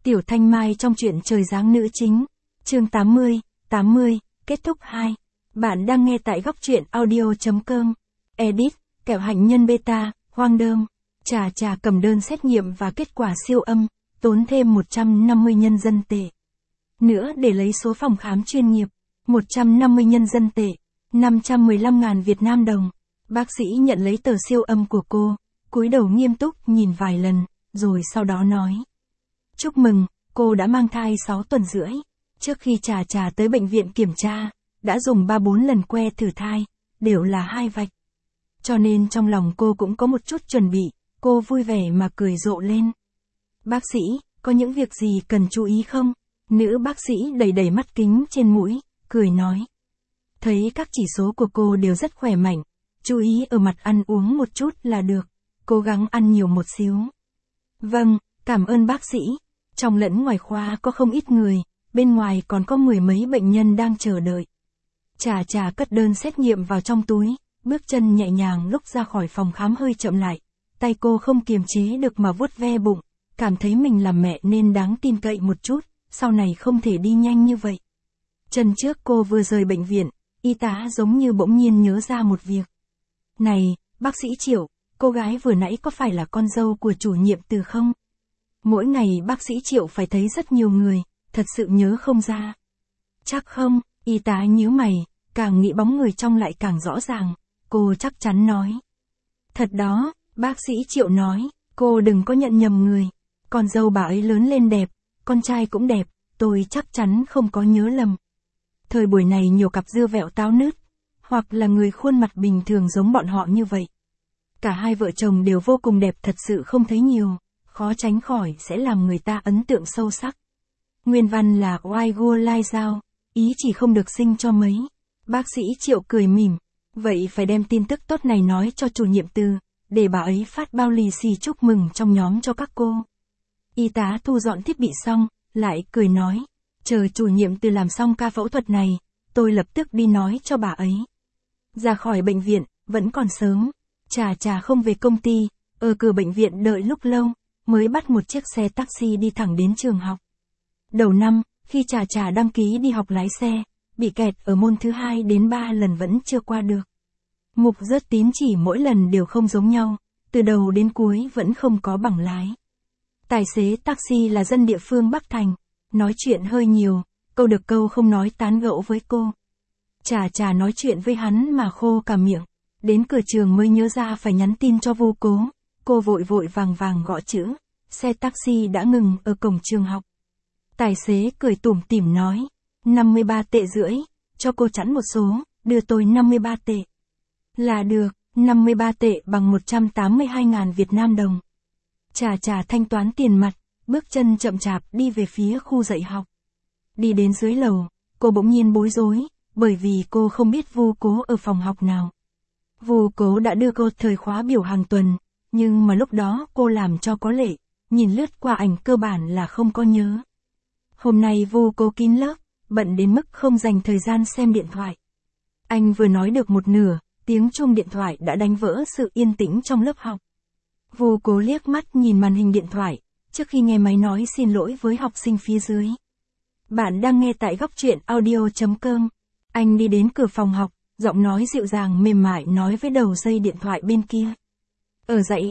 Tiểu Thanh Mai trong truyện Trời Giáng nữ chính, chương 80, kết thúc 2. Bạn đang nghe tại góc truyện audio.com. Edit, kẹo hạnh nhân beta, hoang đơm. Trà cầm đơn xét nghiệm và kết quả siêu âm, tốn thêm 150 nhân dân tệ. Nữa để lấy số phòng khám chuyên nghiệp, 150 nhân dân tệ, 515.000 Việt Nam đồng. Bác sĩ nhận lấy tờ siêu âm của cô, cúi đầu nghiêm túc nhìn vài lần, rồi sau đó nói. Chúc mừng, cô đã mang thai 6 tuần rưỡi. Trước khi Trà tới bệnh viện kiểm tra, đã dùng 3-4 lần que thử thai, đều là 2 vạch. Cho nên trong lòng cô cũng có một chút chuẩn bị, cô vui vẻ mà cười rộ lên. Bác sĩ, có những việc gì cần chú ý không? Nữ bác sĩ đẩy mắt kính trên mũi, cười nói. Thấy các chỉ số của cô đều rất khỏe mạnh, chú ý ở mặt ăn uống một chút là được, cố gắng ăn nhiều một xíu. Vâng, cảm ơn bác sĩ. Trong lẫn ngoài khoa có không ít người, bên ngoài còn có 10 mấy bệnh nhân đang chờ đợi. Trà cất đơn xét nghiệm vào trong túi, bước chân nhẹ nhàng lúc ra khỏi phòng khám hơi chậm lại. Tay cô không kiềm chế được mà vuốt ve bụng, cảm thấy mình là mẹ nên đáng tin cậy một chút, sau này không thể đi nhanh như vậy. Chân trước cô vừa rời bệnh viện, y tá giống như bỗng nhiên nhớ ra một việc. Này, bác sĩ Triệu, cô gái vừa nãy có phải là con dâu của chủ nhiệm Từ không? Mỗi ngày bác sĩ Triệu phải thấy rất nhiều người, thật sự nhớ không ra. Chắc không, y tá nhíu mày, càng nghĩ bóng người trong lại càng rõ ràng, cô chắc chắn nói. Thật đó, bác sĩ Triệu nói, cô đừng có nhận nhầm người. Con dâu bà ấy lớn lên đẹp, con trai cũng đẹp, tôi chắc chắn không có nhớ lầm. Thời buổi này nhiều cặp dưa vẹo táo nứt, hoặc là người khuôn mặt bình thường giống bọn họ như vậy. Cả hai vợ chồng đều vô cùng đẹp, thật sự không thấy nhiều, khó tránh khỏi sẽ làm người ta ấn tượng sâu sắc. Nguyên văn là Oai Gua Lai Giao, ý chỉ không được sinh cho mấy. Bác sĩ Triệu cười mỉm, vậy phải đem tin tức tốt này nói cho chủ nhiệm Từ, để bà ấy phát bao lì xì chúc mừng trong nhóm cho các cô. Y tá thu dọn thiết bị xong, lại cười nói, chờ chủ nhiệm Từ làm xong ca phẫu thuật này, tôi lập tức đi nói cho bà ấy. Ra khỏi bệnh viện, vẫn còn sớm, Trà không về công ty, ở cửa bệnh viện đợi lúc lâu, mới bắt một chiếc xe taxi đi thẳng đến trường học. Đầu năm, khi Trà đăng ký đi học lái xe, bị kẹt ở môn thứ 2 đến 3 lần vẫn chưa qua được. Mục rớt tín chỉ mỗi lần đều không giống nhau, từ đầu đến cuối vẫn không có bằng lái. Tài xế taxi là dân địa phương Bắc Thành, nói chuyện hơi nhiều, câu được câu không nói tán gẫu với cô. Trà nói chuyện với hắn mà khô cả miệng, đến cửa trường mới nhớ ra phải nhắn tin cho Vu Cố, cô vội vàng gõ chữ, xe taxi đã ngừng ở cổng trường học. Tài xế cười tủm tỉm nói, 53 tệ rưỡi, cho cô chẵn một số, đưa tôi 53 tệ. Là được, 53 tệ bằng 182.000 Việt Nam đồng. Trà thanh toán tiền mặt, bước chân chậm chạp đi về phía khu dạy học. Đi đến dưới lầu, cô bỗng nhiên bối rối, bởi vì cô không biết Vu Cố ở phòng học nào. Vu Cố đã đưa cô thời khóa biểu hàng tuần, nhưng mà lúc đó cô làm cho có lệ, nhìn lướt qua ảnh cơ bản là không có nhớ. Hôm nay Vu Cố kín lớp, bận đến mức không dành thời gian xem điện thoại. Anh vừa nói được một nửa, tiếng chuông điện thoại đã đánh vỡ sự yên tĩnh trong lớp học. Vu Cố liếc mắt nhìn màn hình điện thoại, trước khi nghe máy nói xin lỗi với học sinh phía dưới. Bạn đang nghe tại góc truyện audio.com. Anh đi đến cửa phòng học, giọng nói dịu dàng mềm mại nói với đầu dây điện thoại bên kia. Ở dãy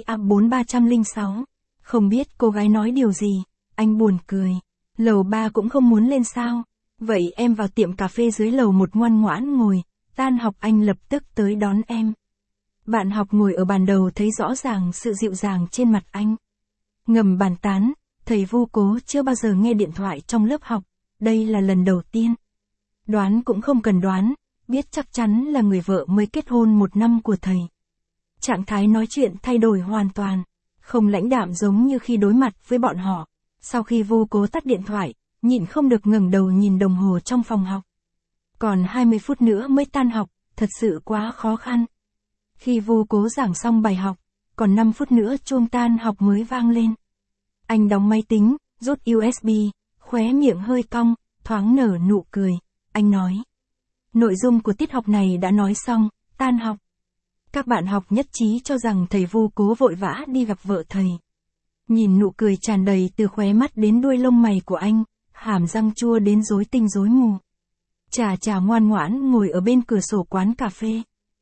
A4306, không biết cô gái nói điều gì, anh buồn cười. Lầu 3 cũng không muốn lên sao? Vậy em vào tiệm cà phê dưới lầu một ngoan ngoãn ngồi, tan học anh lập tức tới đón em. Bạn học ngồi ở bàn đầu thấy rõ ràng sự dịu dàng trên mặt anh. Ngầm bàn tán, thầy Vu Cố chưa bao giờ nghe điện thoại trong lớp học, đây là lần đầu tiên. Đoán cũng không cần đoán, biết chắc chắn là người vợ mới kết hôn 1 năm của thầy. Trạng thái nói chuyện thay đổi hoàn toàn, không lãnh đạm giống như khi đối mặt với bọn họ. Sau khi Vu Cố tắt điện thoại, nhịn không được ngẩng đầu nhìn đồng hồ trong phòng học. Còn 20 phút nữa mới tan học, thật sự quá khó khăn. Khi Vu Cố giảng xong bài học, còn 5 phút nữa chuông tan học mới vang lên. Anh đóng máy tính, rút USB, khóe miệng hơi cong, thoáng nở nụ cười. Anh nói, nội dung của tiết học này đã nói xong, tan học. Các bạn học nhất trí cho rằng thầy Vu Cố vội vã đi gặp vợ thầy. Nhìn nụ cười tràn đầy từ khóe mắt đến đuôi lông mày của anh, hàm răng chua đến rối tinh rối mù. Trà Trà ngoan ngoãn ngồi ở bên cửa sổ quán cà phê.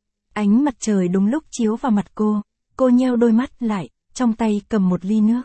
Ánh mặt trời đúng lúc chiếu vào mặt cô nheo đôi mắt lại, trong tay cầm một ly nước.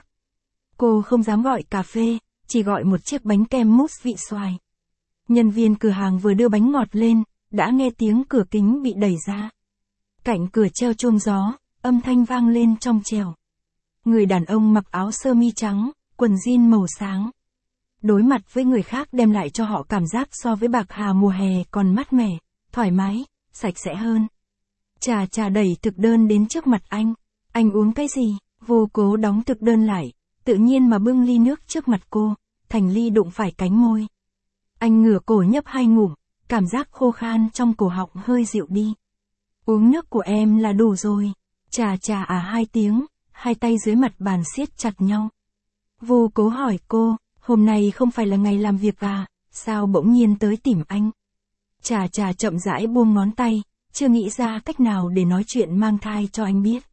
Cô không dám gọi cà phê, chỉ gọi một chiếc bánh kem mousse vị xoài. Nhân viên cửa hàng vừa đưa bánh ngọt lên, đã nghe tiếng cửa kính bị đẩy ra. Cạnh cửa treo chuông gió, âm thanh vang lên trong trẻo. Người đàn ông mặc áo sơ mi trắng, quần jean màu sáng. Đối mặt với người khác đem lại cho họ cảm giác so với bạc hà mùa hè còn mát mẻ, thoải mái, sạch sẽ hơn. Trà Trà đẩy thực đơn đến trước mặt anh. Anh uống cái gì? Vô Cố đóng thực đơn lại, tự nhiên mà bưng ly nước trước mặt cô, thành ly đụng phải cánh môi. Anh ngửa cổ nhấp 2 ngụm, cảm giác khô khan trong cổ họng hơi dịu đi. Uống nước của em là đủ rồi. Trà Trà 2 tiếng, hai tay dưới mặt bàn siết chặt nhau. Vô Cố hỏi cô, hôm nay không phải là ngày làm việc à, sao bỗng nhiên tới tìm anh? Trà Trà chậm rãi buông ngón tay, chưa nghĩ ra cách nào để nói chuyện mang thai cho anh biết.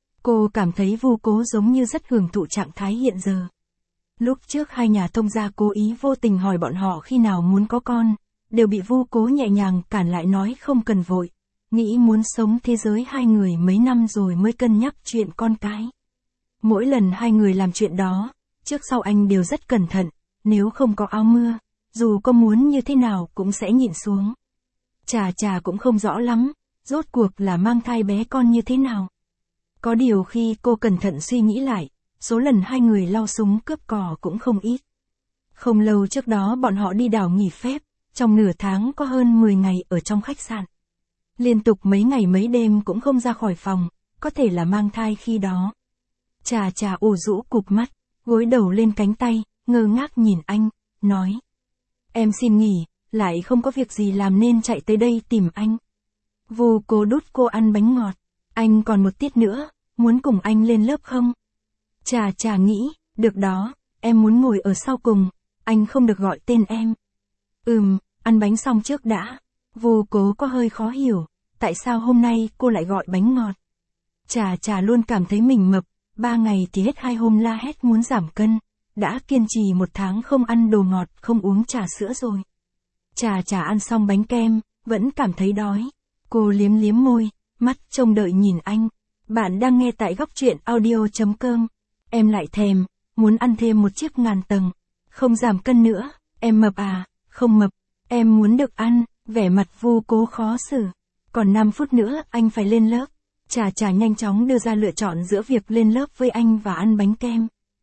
Cô cảm thấy Vô Cố giống như rất hưởng thụ trạng thái hiện giờ. Lúc trước hai nhà thông gia cố ý vô tình hỏi bọn họ khi nào muốn có con, đều bị Vô Cố nhẹ nhàng cản lại nói không cần vội, nghĩ muốn sống thế giới hai người mấy năm rồi mới cân nhắc chuyện con cái. Mỗi lần hai người làm chuyện đó, trước sau anh đều rất cẩn thận, nếu không có áo mưa, dù có muốn như thế nào cũng sẽ nhịn xuống. Trà Trà cũng không rõ lắm, rốt cuộc là mang thai bé con như thế nào. Có điều khi cô cẩn thận suy nghĩ lại, số lần hai người lau súng cướp cò cũng không ít. Không lâu trước đó bọn họ đi đảo nghỉ phép, trong nửa tháng có hơn 10 ngày ở trong khách sạn. Liên tục mấy ngày mấy đêm cũng không ra khỏi phòng, có thể là mang thai khi đó. Trà Trà ủ rũ cụp mắt, gối đầu lên cánh tay, ngơ ngác nhìn anh, nói. Em xin nghỉ, lại không có việc gì làm nên chạy tới đây tìm anh. Vô Cố đút cô ăn bánh ngọt. Anh còn một tiết nữa, muốn cùng anh lên lớp không? Trà Trà nghĩ, được đó, em muốn ngồi ở sau cùng, anh không được gọi tên em. Ăn bánh xong trước đã. Vô Cố có hơi khó hiểu, tại sao hôm nay cô lại gọi bánh ngọt. Trà Trà luôn cảm thấy mình mập, 3 ngày thì hết 2 hôm la hét muốn giảm cân, đã kiên trì 1 tháng không ăn đồ ngọt, không uống trà sữa rồi. Trà Trà ăn xong bánh kem, vẫn cảm thấy đói. Cô liếm liếm môi, mắt trông đợi nhìn anh. Bạn đang nghe tại góc truyện audio.com. Em lại thèm, muốn ăn thêm một chiếc ngàn tầng. Không giảm cân nữa, em mập à? Không mập, em muốn được ăn. Vẻ mặt Vô Cố khó xử. Còn 5 phút nữa anh phải lên lớp. Trà Trà nhanh chóng đưa ra lựa chọn giữa việc lên lớp với anh và ăn bánh kem.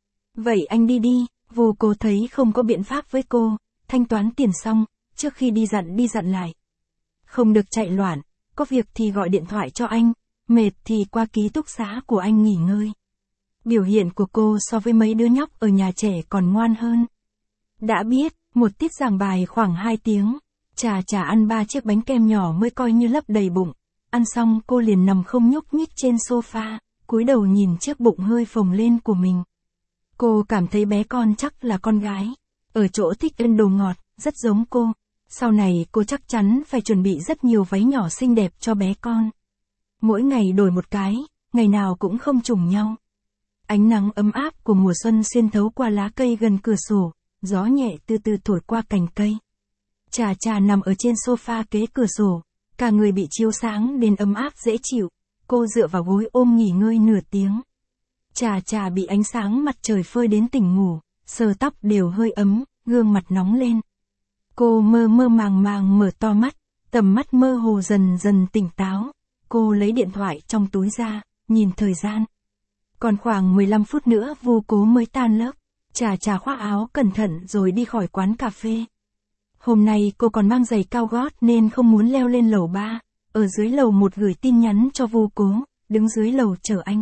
Vậy anh đi đi. Vô Cố thấy không có biện pháp với cô, thanh toán tiền xong, trước khi đi dặn lại. Không được chạy loạn, có việc thì gọi điện thoại cho anh, mệt thì qua ký túc xá của anh nghỉ ngơi. Biểu hiện của cô so với mấy đứa nhóc ở nhà trẻ còn ngoan hơn. Đã biết, một tiết giảng bài khoảng 2 tiếng, Trà Trà ăn 3 chiếc bánh kem nhỏ mới coi như lấp đầy bụng. Ăn xong cô liền nằm không nhúc nhích trên sofa, cúi đầu nhìn chiếc bụng hơi phồng lên của mình. Cô cảm thấy bé con chắc là con gái, ở chỗ thích ăn đồ ngọt, rất giống cô. Sau này cô chắc chắn phải chuẩn bị rất nhiều váy nhỏ xinh đẹp cho bé con. Mỗi ngày đổi một cái, ngày nào cũng không trùng nhau. Ánh nắng ấm áp của mùa xuân xuyên thấu qua lá cây gần cửa sổ, gió nhẹ từ từ thổi qua cành cây. Trà Trà nằm ở trên sofa kế cửa sổ, cả người bị chiếu sáng đến ấm áp dễ chịu. Cô dựa vào gối ôm nghỉ ngơi nửa tiếng. Trà Trà bị ánh sáng mặt trời phơi đến tỉnh ngủ, sờ tóc đều hơi ấm, gương mặt nóng lên. Cô mơ mơ màng màng mở to mắt, tầm mắt mơ hồ dần dần tỉnh táo. Cô lấy điện thoại trong túi ra, nhìn thời gian. Còn khoảng 15 phút nữa Vô Cố mới tan lớp. Trà Trà khoác áo cẩn thận rồi đi khỏi quán cà phê. Hôm nay cô còn mang giày cao gót nên không muốn leo lên lầu 3. Ở dưới lầu 1 gửi tin nhắn cho Vô Cố, đứng dưới lầu chờ anh.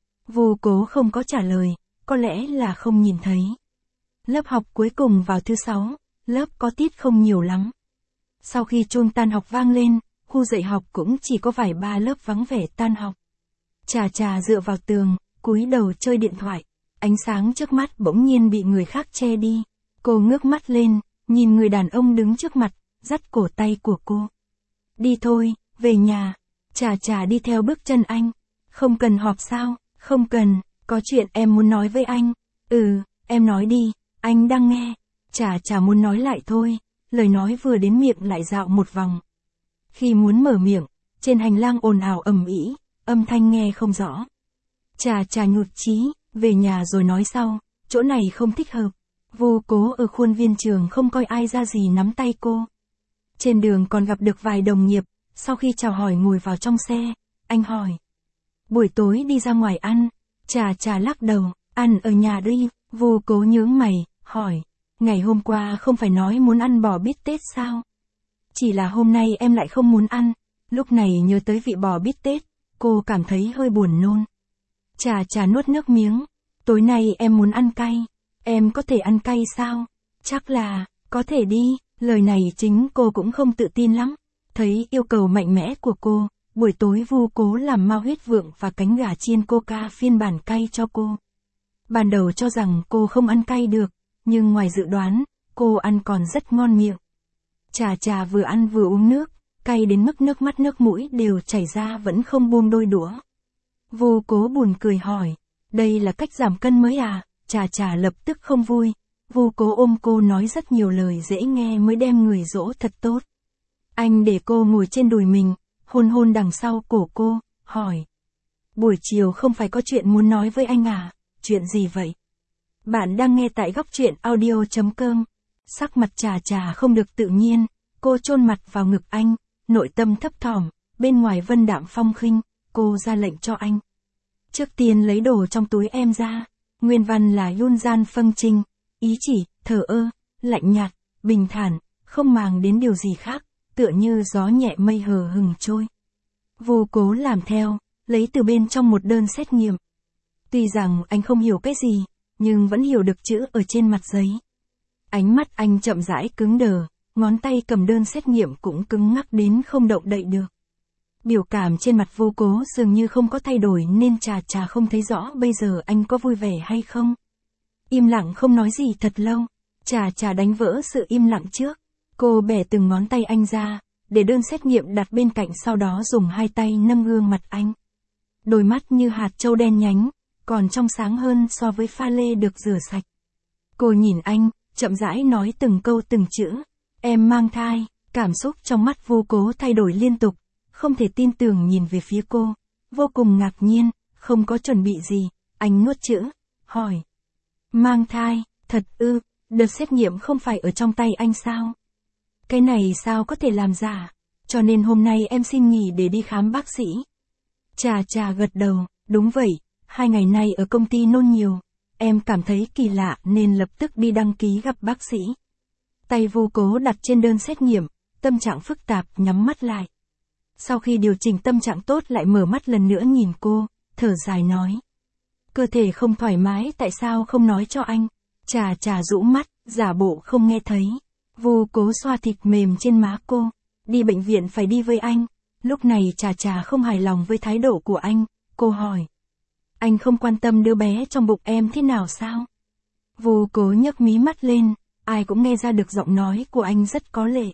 Vô Cố không có trả lời, có lẽ là không nhìn thấy. Lớp học cuối cùng vào thứ 6, lớp có tiết không nhiều lắm. Sau khi chuông tan học vang lên, khu dạy học cũng chỉ có vài ba lớp vắng vẻ tan học. Trà Trà dựa vào tường, cúi đầu chơi điện thoại. Ánh sáng trước mắt bỗng nhiên bị người khác che đi. Cô ngước mắt lên, nhìn người đàn ông đứng trước mặt, dắt cổ tay của cô. Đi thôi, về nhà. Trà Trà đi theo bước chân anh. Không cần họp sao? Không cần. Có chuyện em muốn nói với anh. Em nói đi, anh đang nghe. Chả muốn nói lại thôi, lời nói vừa đến miệng lại dạo một vòng. Khi muốn mở miệng, trên hành lang ồn ào ầm ĩ, âm thanh nghe không rõ. Chả nhụt chí, về nhà rồi nói sau, chỗ này không thích hợp. Vô Cố ở khuôn viên trường không coi ai ra gì nắm tay cô. Trên đường còn gặp được vài đồng nghiệp, sau khi chào hỏi ngồi vào trong xe, anh hỏi. Buổi tối đi ra ngoài ăn, chả lắc đầu, ăn ở nhà đi. Vô Cố nhướng mày, hỏi. Ngày hôm qua không phải nói muốn ăn bò bít tết sao? Chỉ là hôm nay em lại không muốn ăn. Lúc này nhớ tới vị bò bít tết, cô cảm thấy hơi buồn nôn. Chả nuốt nước miếng. Tối nay em muốn ăn cay. Em có thể ăn cay sao? Chắc là, có thể đi. Lời này chính cô cũng không tự tin lắm. Thấy yêu cầu mạnh mẽ của cô, buổi tối Vô Cố làm mao huyết vượng và cánh gà chiên coca phiên bản cay cho cô. Ban đầu cho rằng cô không ăn cay được, nhưng ngoài dự đoán, cô ăn còn rất ngon miệng. Chả vừa ăn vừa uống nước, cay đến mức nước mắt nước mũi đều chảy ra vẫn không buông đôi đũa. Vô Cố buồn cười hỏi, đây là cách giảm cân mới à? Chả lập tức không vui. Vô Cố ôm cô nói rất nhiều lời dễ nghe mới đem người dỗ thật tốt. Anh để cô ngồi trên đùi mình, hôn đằng sau cổ cô, hỏi. Buổi chiều không phải có chuyện muốn nói với anh à? Chuyện gì vậy? Bạn đang nghe tại góc truyện audio.com. Sắc mặt chả không được tự nhiên, cô chôn mặt vào ngực anh, nội tâm thấp thỏm, bên ngoài vân đạm phong khinh, cô ra lệnh cho anh. Trước tiên lấy đồ trong túi em ra, nguyên văn là Yun Gian Phân Trinh, ý chỉ, thờ ơ, lạnh nhạt, bình thản, không màng đến điều gì khác, tựa như gió nhẹ mây hờ hừng trôi. Vô Cố làm theo, lấy từ bên trong một đơn xét nghiệm. Tuy rằng anh không hiểu cái gì, nhưng vẫn hiểu được chữ ở trên mặt giấy. Ánh mắt anh chậm rãi cứng đờ, ngón tay cầm đơn xét nghiệm cũng cứng ngắc đến không động đậy được. Biểu cảm trên mặt Vô Cố dường như không có thay đổi nên chả không thấy rõ bây giờ anh có vui vẻ hay không. Im lặng không nói gì thật lâu, chả đánh vỡ sự im lặng trước. Cô bẻ từng ngón tay anh ra, để đơn xét nghiệm đặt bên cạnh sau đó dùng hai tay nâng gương mặt anh. Đôi mắt như hạt châu đen nhánh, còn trong sáng hơn so với pha lê được rửa sạch. Cô nhìn anh, chậm rãi nói từng câu từng chữ. Em mang thai, cảm xúc trong mắt Vô Cố thay đổi liên tục, không thể tin tưởng nhìn về phía cô. Vô cùng ngạc nhiên, không có chuẩn bị gì, anh nuốt chữ, hỏi. Mang thai, thật ư, đợt xét nghiệm không phải ở trong tay anh sao? Cái này sao có thể làm giả? Cho nên hôm nay em xin nghỉ để đi khám bác sĩ. Chà gật đầu, đúng vậy, 2 ngày nay ở công ty nôn nhiều. Em cảm thấy kỳ lạ nên lập tức đi đăng ký gặp bác sĩ. Tay Vô Cố đặt trên đơn xét nghiệm, tâm trạng phức tạp nhắm mắt lại. Sau khi điều chỉnh tâm trạng tốt lại mở mắt lần nữa nhìn cô, thở dài nói. Cơ thể không thoải mái tại sao không nói cho anh? Chà rũ mắt, giả bộ không nghe thấy. Vô Cố xoa thịt mềm trên má cô. Đi bệnh viện phải đi với anh. Lúc này chà không hài lòng với thái độ của anh, cô hỏi. Anh không quan tâm đứa bé trong bụng em thế nào sao? Vô Cố nhấc mí mắt lên, ai cũng nghe ra được giọng nói của anh rất có lệ.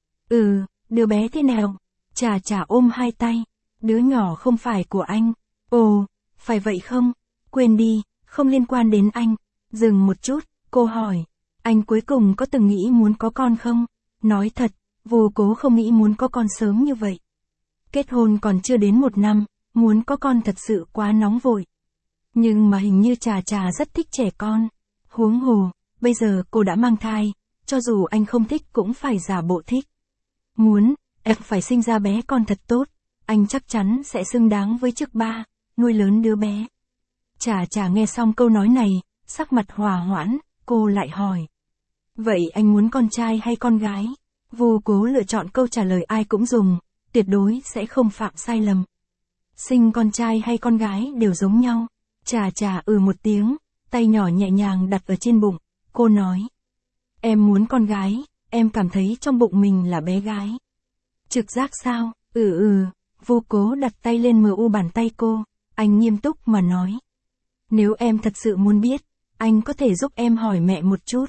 Đứa bé thế nào? Chà ôm hai tay. Đứa nhỏ không phải của anh. Ồ, phải vậy không? Quên đi, không liên quan đến anh. Dừng một chút, cô hỏi. Anh cuối cùng có từng nghĩ muốn có con không? Nói thật, Vô Cố không nghĩ muốn có con sớm như vậy. Kết hôn còn chưa đến 1 năm, muốn có con thật sự quá nóng vội. Nhưng mà hình như chà rất thích trẻ con. Huống hồ, bây giờ cô đã mang thai, cho dù anh không thích cũng phải giả bộ thích. Muốn, em phải sinh ra bé con thật tốt, anh chắc chắn sẽ xứng đáng với chức ba, nuôi lớn đứa bé. Chà nghe xong câu nói này, sắc mặt hòa hoãn, cô lại hỏi. Vậy anh muốn con trai hay con gái? Vô Cố lựa chọn câu trả lời ai cũng dùng, tuyệt đối sẽ không phạm sai lầm. Sinh con trai hay con gái đều giống nhau. Chà một tiếng, tay nhỏ nhẹ nhàng đặt ở trên bụng, cô nói. Em muốn con gái, em cảm thấy trong bụng mình là bé gái. Trực giác sao? Vô Cố đặt tay lên mu bàn tay cô, anh nghiêm túc mà nói. Nếu em thật sự muốn biết, anh có thể giúp em hỏi mẹ một chút.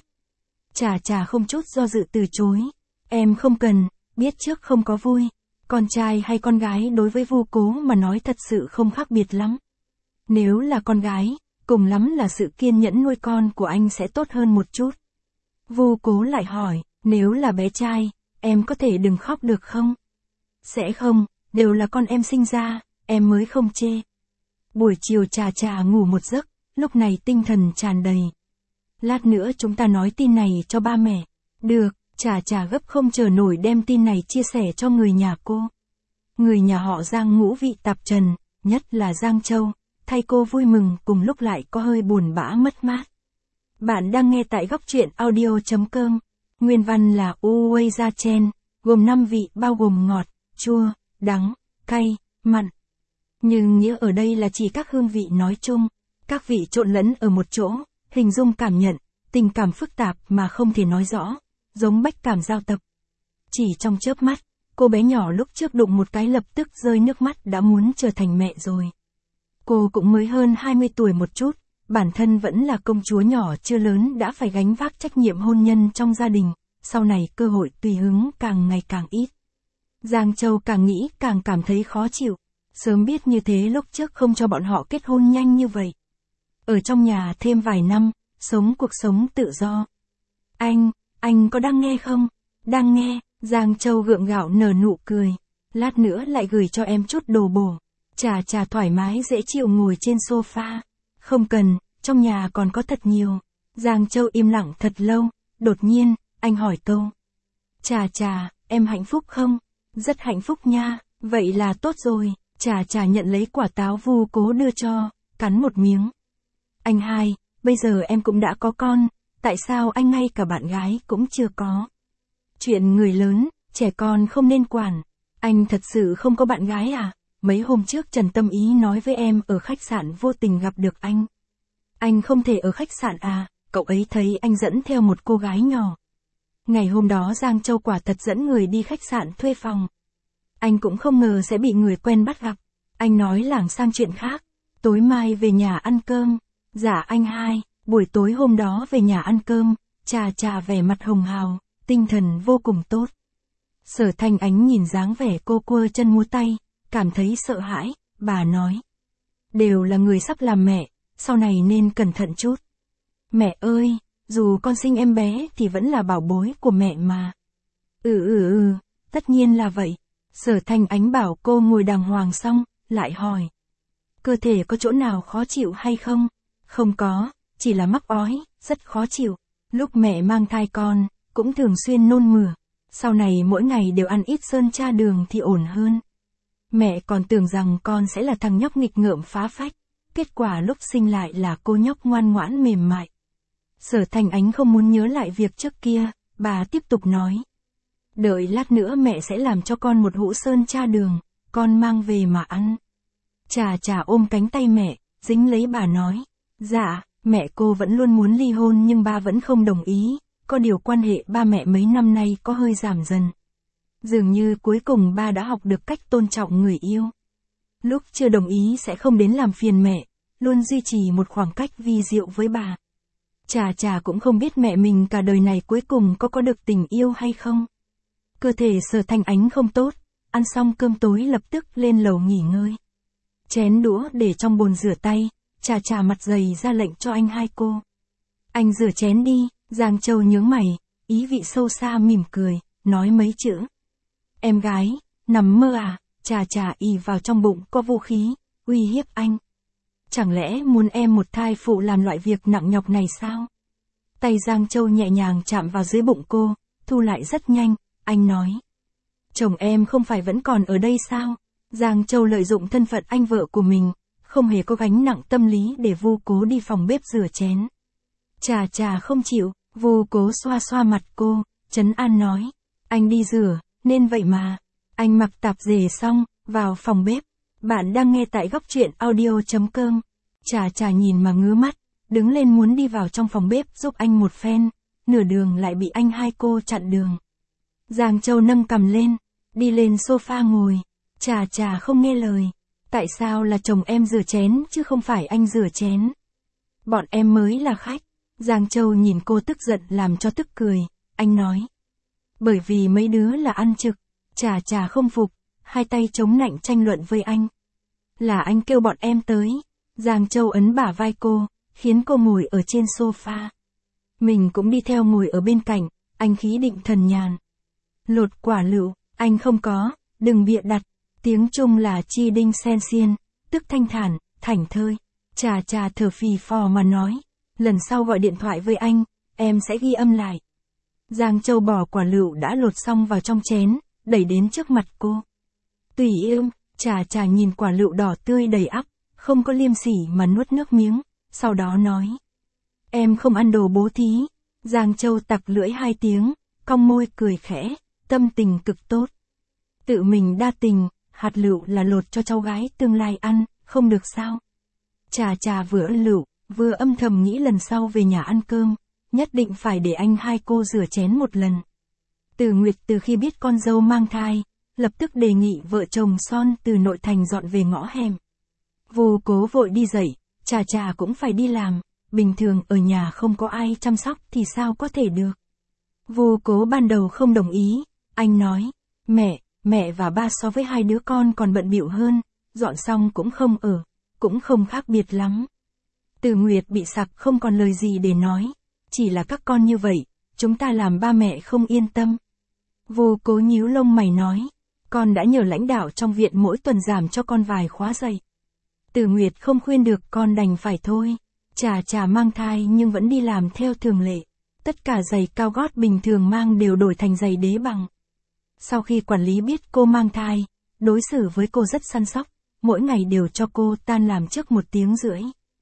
Chà không chút do dự từ chối. Em không cần, biết trước không có vui. Con trai hay con gái đối với Vô Cố mà nói thật sự không khác biệt lắm. Nếu là con gái, cùng lắm là sự kiên nhẫn nuôi con của anh sẽ tốt hơn một chút. Vu Cố lại hỏi, nếu là bé trai, em có thể đừng khóc được không? Sẽ không, đều là con em sinh ra, em mới không chê. Buổi chiều Trà Trà ngủ một giấc, lúc này tinh thần tràn đầy. Lát nữa chúng ta nói tin này cho ba mẹ. Được, Trà Trà gấp không chờ nổi đem tin này chia sẻ cho người nhà cô. Người nhà họ Giang ngũ vị tạp trần, nhất là Giang Châu, thay cô vui mừng cùng lúc lại có hơi buồn bã mất mát. Bạn đang nghe tại góc truyện audio.com. Nguyên văn là Uwei Gia Chen, gồm 5 vị bao gồm ngọt, chua, đắng, cay, mặn. Nhưng nghĩa ở đây là chỉ các hương vị nói chung, các vị trộn lẫn ở một chỗ, hình dung cảm nhận, tình cảm phức tạp mà không thể nói rõ, giống bách cảm giao tập. Chỉ trong chớp mắt, cô bé nhỏ lúc trước đụng một cái lập tức rơi nước mắt đã muốn trở thành mẹ rồi. Cô cũng mới hơn 20 tuổi một chút, bản thân vẫn là công chúa nhỏ chưa lớn đã phải gánh vác trách nhiệm hôn nhân trong gia đình, sau này cơ hội tùy hứng càng ngày càng ít. Giang Châu càng nghĩ càng cảm thấy khó chịu, sớm biết như thế lúc trước không cho bọn họ kết hôn nhanh như vậy. Ở trong nhà thêm vài năm, sống cuộc sống tự do. Anh có đang nghe không? Đang nghe, Giang Châu gượng gạo nở nụ cười. Lát nữa lại gửi cho em chút đồ bổ. Trà Trà thoải mái dễ chịu ngồi trên sofa. Không cần, trong nhà còn có thật nhiều. Giang Châu im lặng thật lâu, đột nhiên, anh hỏi câu. Trà Trà, em hạnh phúc không? Rất hạnh phúc nha, vậy là tốt rồi. Trà Trà nhận lấy quả táo Vu Cố đưa cho, cắn một miếng. Anh hai, bây giờ em cũng đã có con, tại sao anh ngay cả bạn gái cũng chưa có? Chuyện người lớn, trẻ con không nên quản. Anh thật sự không có bạn gái à? Mấy hôm trước Trần Tâm Ý nói với em ở khách sạn vô tình gặp được anh. Anh không thể ở khách sạn à, cậu ấy thấy anh dẫn theo một cô gái nhỏ. Ngày hôm đó Giang Châu quả thật dẫn người đi khách sạn thuê phòng. Anh cũng không ngờ sẽ bị người quen bắt gặp. Anh nói lảng sang chuyện khác. Tối mai về nhà ăn cơm. Dạ anh hai, buổi tối hôm đó về nhà ăn cơm, Trà Trà vẻ mặt hồng hào, tinh thần vô cùng tốt. Sở Thanh Ánh nhìn dáng vẻ cô quơ chân múa tay, cảm thấy sợ hãi, bà nói. Đều là người sắp làm mẹ, sau này nên cẩn thận chút. Mẹ ơi, dù con sinh em bé thì vẫn là bảo bối của mẹ mà. Tất nhiên là vậy. Sở Thanh Ánh bảo cô ngồi đàng hoàng xong, lại hỏi. Cơ thể có chỗ nào khó chịu hay không? Không có, chỉ là mắc ói, rất khó chịu. Lúc mẹ mang thai con, cũng thường xuyên nôn mửa. Sau này mỗi ngày đều ăn ít sơn tra đường thì ổn hơn. Mẹ còn tưởng rằng con sẽ là thằng nhóc nghịch ngợm phá phách. Kết quả lúc sinh lại là cô nhóc ngoan ngoãn mềm mại. Sở Thanh Ánh không muốn nhớ lại việc trước kia, bà tiếp tục nói. Đợi lát nữa mẹ sẽ làm cho con một hũ sơn tra đường, con mang về mà ăn. Trà Trà ôm cánh tay mẹ, dính lấy bà nói. Dạ, mẹ cô vẫn luôn muốn ly hôn nhưng ba vẫn không đồng ý, có điều quan hệ ba mẹ mấy năm nay có hơi giảm dần. Dường như cuối cùng ba đã học được cách tôn trọng người yêu. Lúc chưa đồng ý sẽ không đến làm phiền mẹ, luôn duy trì một khoảng cách vi diệu với bà. Trà Trà cũng không biết mẹ mình cả đời này cuối cùng có được tình yêu hay không. Cơ thể Sở Thanh Ánh không tốt, ăn xong cơm tối lập tức lên lầu nghỉ ngơi. Chén đũa để trong bồn rửa tay, Trà Trà mặt dày ra lệnh cho anh hai cô. Anh rửa chén đi, Giang Châu nhướng mày, ý vị sâu xa mỉm cười, nói mấy chữ. Em gái, nằm mơ à? Trà Trà ì vào trong bụng có vũ khí, uy hiếp anh. Chẳng lẽ muốn em một thai phụ làm loại việc nặng nhọc này sao? Tay Giang Châu nhẹ nhàng chạm vào dưới bụng cô, thu lại rất nhanh, anh nói. Chồng em không phải vẫn còn ở đây sao? Giang Châu lợi dụng thân phận anh vợ của mình, không hề có gánh nặng tâm lý để Vu Cố đi phòng bếp rửa chén. Trà Trà không chịu, Vu Cố xoa xoa mặt cô, trấn an nói. Anh đi rửa, nên vậy mà. Anh mặc tạp dề xong, vào phòng bếp. Bạn đang nghe tại góc truyện audio.com. Trà Trà nhìn mà ngứa mắt, đứng lên muốn đi vào trong phòng bếp giúp anh một phen, nửa đường lại bị anh hai cô chặn đường. Giang Châu nâng cằm lên, đi lên sofa ngồi. Trà Trà không nghe lời. Tại sao là chồng em rửa chén chứ không phải anh rửa chén? Bọn em mới là khách. Giang Châu nhìn cô tức giận làm cho tức cười, anh nói. Bởi vì mấy đứa là ăn trực. Trà Trà không phục, hai tay chống nạnh tranh luận với anh. Là anh kêu bọn em tới. Giang Châu ấn bả vai cô, khiến cô ngồi ở trên sofa. Mình cũng đi theo ngồi ở bên cạnh, anh khí định thần nhàn. Lột quả lựu, anh không có, đừng bịa đặt. Tiếng Trung là chi đinh sen xiên, tức thanh thản, thảnh thơi. Trà trà thở phì phò mà nói. Lần sau gọi điện thoại với anh, em sẽ ghi âm lại. Giang Châu bỏ quả lựu đã lột xong vào trong chén, đẩy đến trước mặt cô. Tùy ươm, trà trà nhìn quả lựu đỏ tươi đầy ắp, không có liêm sỉ mà nuốt nước miếng, sau đó nói. Em không ăn đồ bố thí. Giang Châu tặc lưỡi 2 tiếng, cong môi cười khẽ, tâm tình cực tốt. Tự mình đa tình, hạt lựu là lột cho cháu gái tương lai ăn, không được sao. Trà trà vừa ăn lựu, vừa âm thầm nghĩ lần sau về nhà ăn cơm, nhất định phải để anh hai cô rửa chén một lần. Từ Nguyệt từ khi biết con dâu mang thai, lập tức đề nghị vợ chồng Son từ nội thành dọn về ngõ hẻm. Vô Cố vội đi dậy, trà trà cũng phải đi làm, bình thường ở nhà không có ai chăm sóc thì sao có thể được. Vô Cố ban đầu không đồng ý, anh nói, mẹ và ba so với 2 đứa con còn bận bịu hơn, dọn xong cũng không ở, cũng không khác biệt lắm. Từ Nguyệt bị sặc không còn lời gì để nói, chỉ là các con như vậy, chúng ta làm ba mẹ không yên tâm. Vô Cố nhíu lông mày nói, con đã nhờ lãnh đạo trong viện mỗi tuần giảm cho con vài khóa giày. Từ Nguyệt không khuyên được con đành phải thôi, trà trà mang thai nhưng vẫn đi làm theo thường lệ, tất cả giày cao gót bình thường mang đều đổi thành giày đế bằng. Sau khi quản lý biết cô mang thai, đối xử với cô rất săn sóc, mỗi ngày đều cho cô tan làm trước 1 tiếng rưỡi.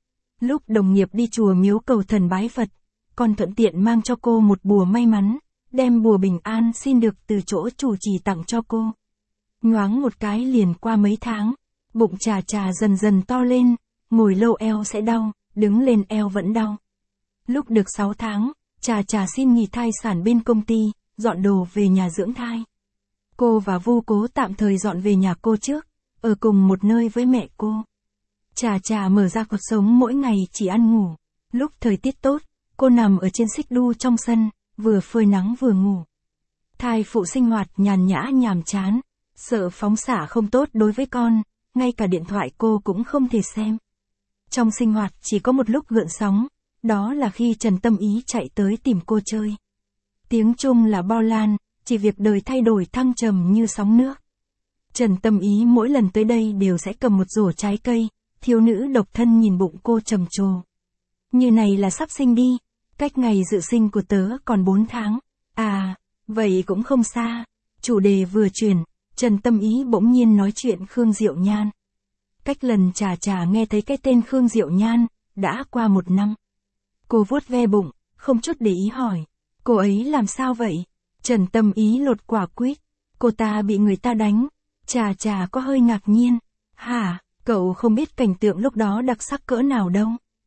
Lúc đồng nghiệp đi chùa miếu cầu thần bái Phật, còn thuận tiện mang cho cô một bùa may mắn, đem bùa bình an xin được từ chỗ chủ trì tặng cho cô. Nhoáng một cái liền qua mấy tháng, bụng trà trà dần dần to lên, ngồi lâu eo sẽ đau, đứng lên eo vẫn đau. Lúc được 6 tháng, trà trà xin nghỉ thai sản bên công ty, dọn đồ về nhà dưỡng thai. Cô và Vô Cố tạm thời dọn về nhà cô trước, ở cùng một nơi với mẹ cô. Trà trà mở ra cuộc sống mỗi ngày chỉ ăn ngủ. Lúc thời tiết tốt, cô nằm ở trên xích đu trong sân, vừa phơi nắng vừa ngủ. Thai phụ sinh hoạt nhàn nhã nhàm chán, sợ phóng xạ không tốt đối với con, ngay cả điện thoại cô cũng không thể xem. Trong sinh hoạt chỉ có một lúc gợn sóng, đó là khi Trần Tâm Ý chạy tới tìm cô chơi. Tiếng Trung là bao lan, chỉ việc đời thay đổi thăng trầm như sóng nước. Trần Tâm Ý mỗi lần tới đây đều sẽ cầm một rổ trái cây, thiếu nữ độc thân nhìn bụng cô trầm trồ. Như này là sắp sinh đi, cách ngày dự sinh của tớ còn 4 tháng. À, vậy cũng không xa. Chủ đề vừa chuyển, Trần Tâm Ý bỗng nhiên nói chuyện Khương Diệu Nhan. Cách lần trà trà nghe thấy cái tên Khương Diệu Nhan, đã qua 1 năm. Cô vuốt ve bụng, không chút để ý hỏi. Cô ấy làm sao vậy? Trần Tâm Ý lột quả quýt. Cô ta bị người ta đánh. Trà trà có hơi ngạc nhiên. Hả, cậu không biết cảnh tượng lúc đó đặc sắc cỡ nào đâu.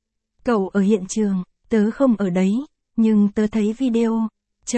Cậu ở hiện trường, tớ không ở đấy, nhưng tớ thấy video.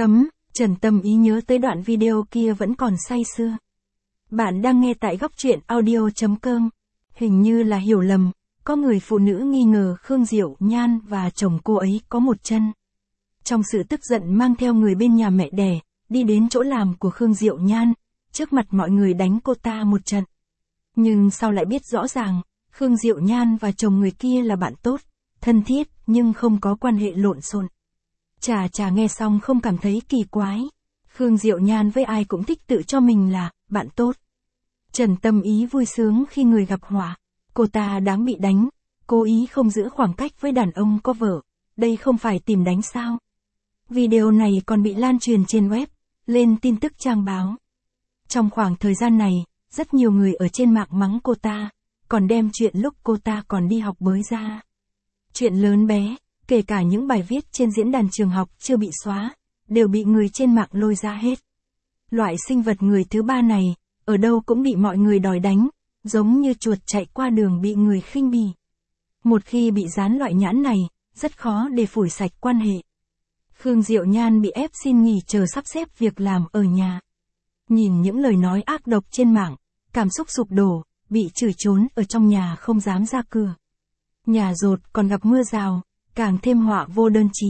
Trần Tâm Ý nhớ tới đoạn video kia vẫn còn say sưa. Bạn đang nghe tại góc truyện audio.com. Hình như là hiểu lầm, có người phụ nữ nghi ngờ Khương Diệu Nhan và chồng cô ấy có một chân. Trong sự tức giận mang theo người bên nhà mẹ đẻ, đi đến chỗ làm của Khương Diệu Nhan, trước mặt mọi người đánh cô ta một trận. Nhưng sau lại biết rõ ràng, Khương Diệu Nhan và chồng người kia là bạn tốt, thân thiết nhưng không có quan hệ lộn xộn. Trà trà nghe xong không cảm thấy kỳ quái. Khương Diệu Nhan với ai cũng thích tự cho mình là bạn tốt. Trần Tâm Ý vui sướng khi người gặp họa. Cô ta đáng bị đánh, cố ý không giữ khoảng cách với đàn ông có vợ. Đây không phải tìm đánh sao? Video này còn bị lan truyền trên web, lên tin tức trang báo. Trong khoảng thời gian này, rất nhiều người ở trên mạng mắng cô ta, còn đem chuyện lúc cô ta còn đi học bới ra. Chuyện lớn bé, kể cả những bài viết trên diễn đàn trường học chưa bị xóa, đều bị người trên mạng lôi ra hết. Loại sinh vật người thứ ba này, ở đâu cũng bị mọi người đòi đánh, giống như chuột chạy qua đường bị người khinh bỉ. Một khi bị dán loại nhãn này, rất khó để phủi sạch quan hệ. Khương Diệu Nhan bị ép xin nghỉ chờ sắp xếp việc làm ở nhà. Nhìn những lời nói ác độc trên mạng, cảm xúc sụp đổ, bị chửi trốn ở trong nhà không dám ra cửa. Nhà dột còn gặp mưa rào, càng thêm họa vô đơn chí.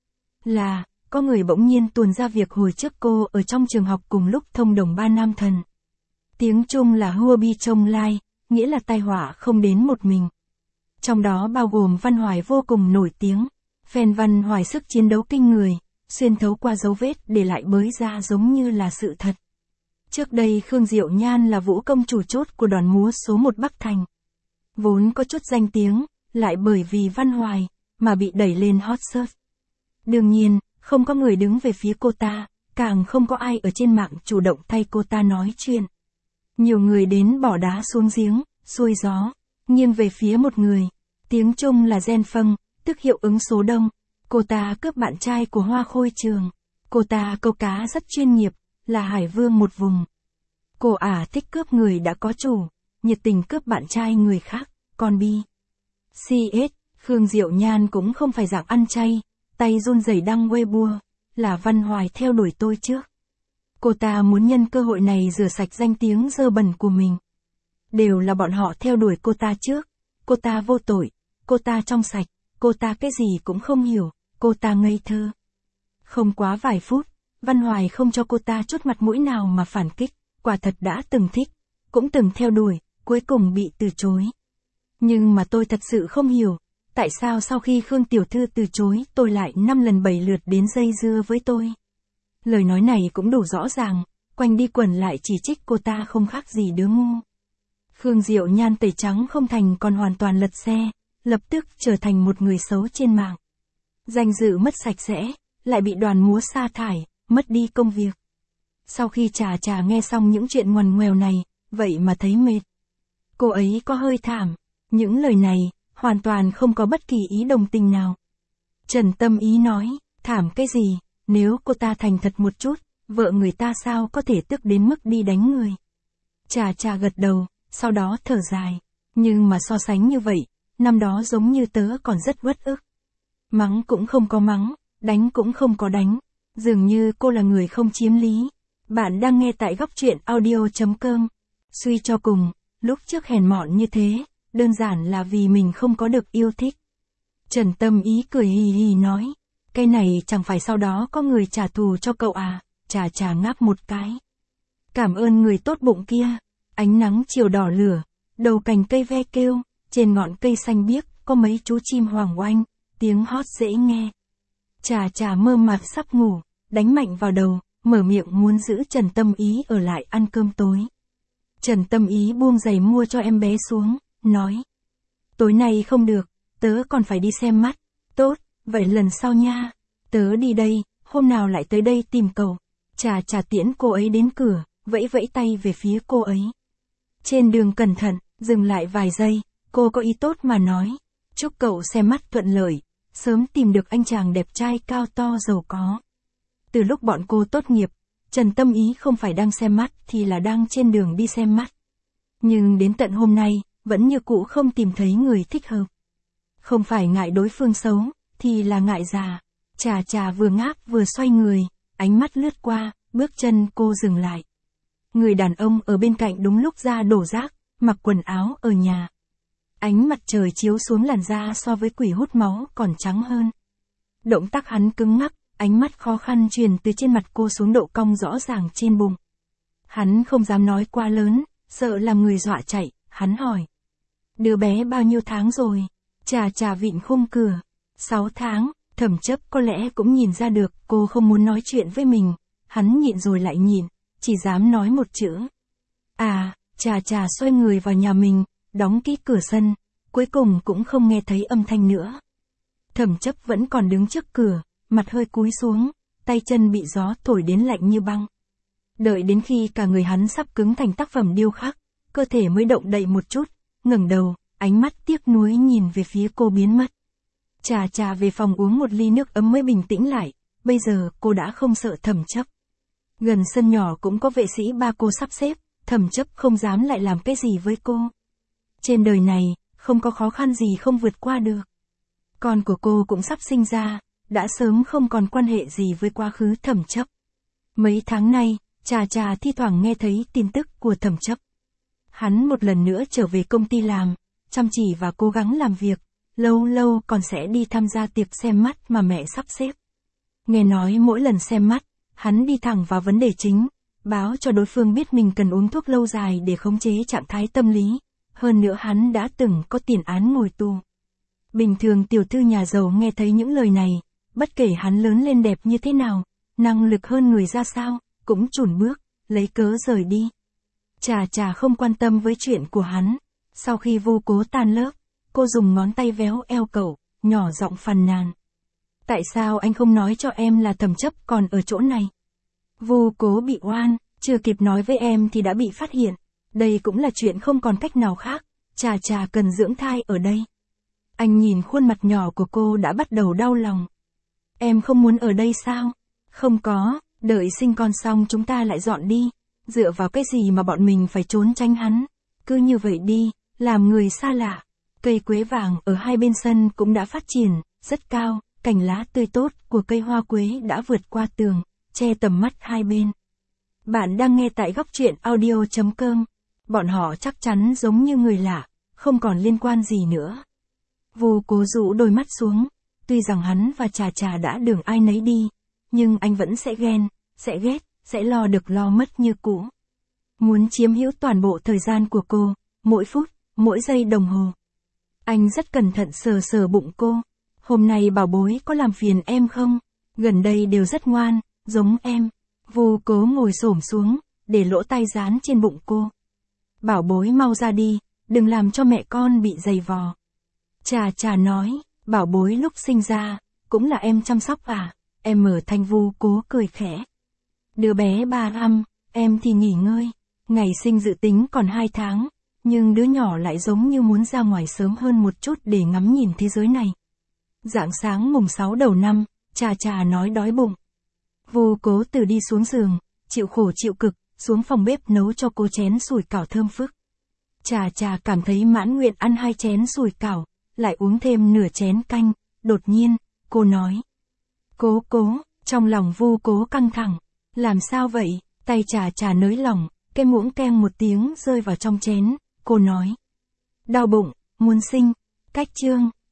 Là, có người bỗng nhiên tuồn ra việc hồi trước cô ở trong trường học cùng lúc thông đồng 3 nam thần. Tiếng Trung là hua bi trông lai, nghĩa là tai họa không đến một mình. Trong đó bao gồm Văn Hoài vô cùng nổi tiếng. Fan Văn Hoài sức chiến đấu kinh người, xuyên thấu qua dấu vết để lại bới ra giống như là sự thật. Trước đây Khương Diệu Nhan là vũ công chủ chốt của đoàn múa số 1 Bắc Thành. Vốn có chút danh tiếng, lại bởi vì Văn Hoài, mà bị đẩy lên hot search. Đương nhiên, không có người đứng về phía cô ta, càng không có ai ở trên mạng chủ động thay cô ta nói chuyện. Nhiều người đến bỏ đá xuống giếng, xuôi gió, nghiêng về phía một người. Tiếng Trung là Gen Phâng, tức hiệu ứng số đông. Cô ta cướp bạn trai của Hoa Khôi Trường. Cô ta câu cá rất chuyên nghiệp, là hải vương một vùng. Cô ả thích cướp người đã có chủ, nhiệt tình cướp bạn trai người khác, còn bi. CS, Khương Diệu Nhan cũng không phải dạng ăn chay, tay run rẩy đăng Weibo, là Văn Hoài theo đuổi tôi trước. Cô ta muốn nhân cơ hội này rửa sạch danh tiếng dơ bẩn của mình. Đều là bọn họ theo đuổi cô ta trước, cô ta vô tội, cô ta trong sạch, cô ta cái gì cũng không hiểu, cô ta ngây thơ. Không quá vài phút, Văn Hoài không cho cô ta chút mặt mũi nào mà phản kích, quả thật đã từng thích, cũng từng theo đuổi, cuối cùng bị từ chối. Nhưng mà tôi thật sự không hiểu, tại sao sau khi Khương tiểu thư từ chối tôi lại 5 lần 7 lượt đến dây dưa với tôi. Lời nói này cũng đủ rõ ràng, quanh đi quẩn lại chỉ trích cô ta không khác gì đứa ngu. Khương Diệu Nhan tẩy trắng không thành còn hoàn toàn lật xe, lập tức trở thành một người xấu trên mạng. Danh dự mất sạch sẽ, lại bị đoàn múa sa thải, mất đi công việc. Sau khi Trà nghe xong những chuyện ngoằn ngoèo này, vậy mà thấy mệt. Cô ấy có hơi thảm, những lời này, hoàn toàn không có bất kỳ ý đồng tình nào. Trần Tâm Ý nói, thảm cái gì, nếu cô ta thành thật một chút, vợ người ta sao có thể tức đến mức đi đánh người. Trà gật đầu, sau đó thở dài. Nhưng mà so sánh như vậy, năm đó giống như tớ còn rất uất ức. Mắng cũng không có mắng, đánh cũng không có đánh. Dường như cô là người không chiếm lý. Bạn đang nghe tại góc truyện audio.com. Suy cho cùng, lúc trước hèn mọn như thế, đơn giản là vì mình không có được yêu thích. Trần Tâm Ý cười hì hì nói, cái này chẳng phải sau đó có người trả thù cho cậu à, Trà ngáp một cái. Cảm ơn người tốt bụng kia. Ánh nắng chiều đỏ lửa, đầu cành cây ve kêu, trên ngọn cây xanh biếc có mấy chú chim hoàng oanh, tiếng hót dễ nghe. Trà mơ màng sắp ngủ, đánh mạnh vào đầu, mở miệng muốn giữ Trần Tâm Ý ở lại ăn cơm tối. Trần Tâm Ý buông giày mua cho em bé xuống, nói. Tối nay không được, tớ còn phải đi xem mắt. Tốt, vậy lần sau nha. Tớ đi đây, hôm nào lại tới đây tìm cậu. Trà tiễn cô ấy đến cửa, vẫy vẫy tay về phía cô ấy. Trên đường cẩn thận, dừng lại vài giây, cô có ý tốt mà nói. Chúc cậu xem mắt thuận lợi, sớm tìm được anh chàng đẹp trai cao to giàu có. Từ lúc bọn cô tốt nghiệp, Trần Tâm Ý không phải đang xem mắt thì là đang trên đường đi xem mắt. Nhưng đến tận hôm nay, vẫn như cũ không tìm thấy người thích hợp. Không phải ngại đối phương xấu, thì là ngại già. Trà vừa ngáp vừa xoay người, ánh mắt lướt qua, bước chân cô dừng lại. Người đàn ông ở bên cạnh đúng lúc ra đổ rác, mặc quần áo ở nhà. Ánh mặt trời chiếu xuống làn da so với quỷ hút máu còn trắng hơn. Động tác hắn cứng ngắc, ánh mắt khó khăn truyền từ trên mặt cô xuống độ cong rõ ràng trên bụng. Hắn không dám nói quá lớn, sợ làm người dọa chạy, hắn hỏi. Đứa bé bao nhiêu tháng rồi? Trà vịn khung cửa. 6 tháng, Thẩm Chấp có lẽ cũng nhìn ra được cô không muốn nói chuyện với mình. Hắn nhịn rồi lại nhịn, chỉ dám nói một chữ. Trà xoay người vào nhà mình, đóng kỹ cửa sân, cuối cùng cũng không nghe thấy âm thanh nữa. Thẩm Chấp vẫn còn đứng trước cửa, mặt hơi cúi xuống, tay chân bị gió thổi đến lạnh như băng. Đợi đến khi cả người hắn sắp cứng thành tác phẩm điêu khắc, cơ thể mới động đậy một chút, ngẩng đầu, ánh mắt tiếc nuối nhìn về phía cô biến mất. Trà về phòng uống một ly nước ấm mới bình tĩnh lại, bây giờ cô đã không sợ Thẩm Chấp. Gần sân nhỏ cũng có vệ sĩ ba cô sắp xếp, Thẩm Chấp không dám lại làm cái gì với cô. Trên đời này, không có khó khăn gì không vượt qua được. Con của cô cũng sắp sinh ra, đã sớm không còn quan hệ gì với quá khứ Thẩm Chấp. Mấy tháng nay, Trà thi thoảng nghe thấy tin tức của Thẩm Chấp. Hắn một lần nữa trở về công ty làm, chăm chỉ và cố gắng làm việc, lâu lâu còn sẽ đi tham gia tiệc xem mắt mà mẹ sắp xếp. Nghe nói mỗi lần xem mắt, hắn đi thẳng vào vấn đề chính, báo cho đối phương biết mình cần uống thuốc lâu dài để khống chế trạng thái tâm lý. Hơn nữa hắn đã từng có tiền án ngồi tù. Bình thường tiểu thư nhà giàu nghe thấy những lời này, bất kể hắn lớn lên đẹp như thế nào, năng lực hơn người ra sao, cũng chùn bước, lấy cớ rời đi. Trà Trà không quan tâm với chuyện của hắn. Sau khi Vu Cố tan lớp, cô dùng ngón tay véo eo cậu, nhỏ giọng phàn nàn. Tại sao anh không nói cho em là Thẩm Chấp còn ở chỗ này? Vu Cố bị oan, chưa kịp nói với em thì đã bị phát hiện. Đây cũng là chuyện không còn cách nào khác, Trà Trà cần dưỡng thai ở đây. Anh nhìn khuôn mặt nhỏ của cô đã bắt đầu đau lòng. Em không muốn ở đây sao? Không có, đợi sinh con xong chúng ta lại dọn đi. Dựa vào cái gì mà bọn mình phải trốn tránh hắn? Cứ như vậy đi, làm người xa lạ. Cây quế vàng ở hai bên sân cũng đã phát triển, rất cao, cành lá tươi tốt của cây hoa quế đã vượt qua tường, che tầm mắt hai bên. Bạn đang nghe tại góc truyện audio.com. Bọn họ chắc chắn giống như người lạ, không còn liên quan gì nữa. Vu Cố rũ đôi mắt xuống, tuy rằng hắn và Trà Trà đã đường ai nấy đi, nhưng anh vẫn sẽ ghen, sẽ ghét, sẽ lo được lo mất như cũ. Muốn chiếm hữu toàn bộ thời gian của cô, mỗi phút, mỗi giây đồng hồ. Anh rất cẩn thận sờ sờ bụng cô. Hôm nay bảo bối có làm phiền em không? Gần đây đều rất ngoan, giống em. Vu Cố ngồi xổm xuống, để lỗ tai dán trên bụng cô. Bảo bối mau ra đi, đừng làm cho mẹ con bị dày vò. Trà Trà nói, bảo bối lúc sinh ra, cũng là em chăm sóc à? Em ở thanh. Vu Cố cười khẽ. Đứa bé 3 năm, em thì nghỉ ngơi. Ngày sinh dự tính còn 2 tháng, nhưng đứa nhỏ lại giống như muốn ra ngoài sớm hơn một chút để ngắm nhìn thế giới này. Rạng sáng mùng 6 đầu năm, Trà Trà nói đói bụng. Vu Cố từ đi xuống giường, chịu khổ chịu cực, xuống phòng bếp nấu cho cô chén sủi cảo thơm phức. Trà Trà cảm thấy mãn nguyện ăn 2 chén sủi cảo, lại uống thêm nửa chén canh. Đột nhiên, cô nói. Cố Cố, trong lòng Vu Cố căng thẳng. Làm sao vậy? Tay Trà Trà nới lỏng, cái muỗng keng một tiếng rơi vào trong chén. Cô nói. Đau bụng, muốn sinh. Cách chương.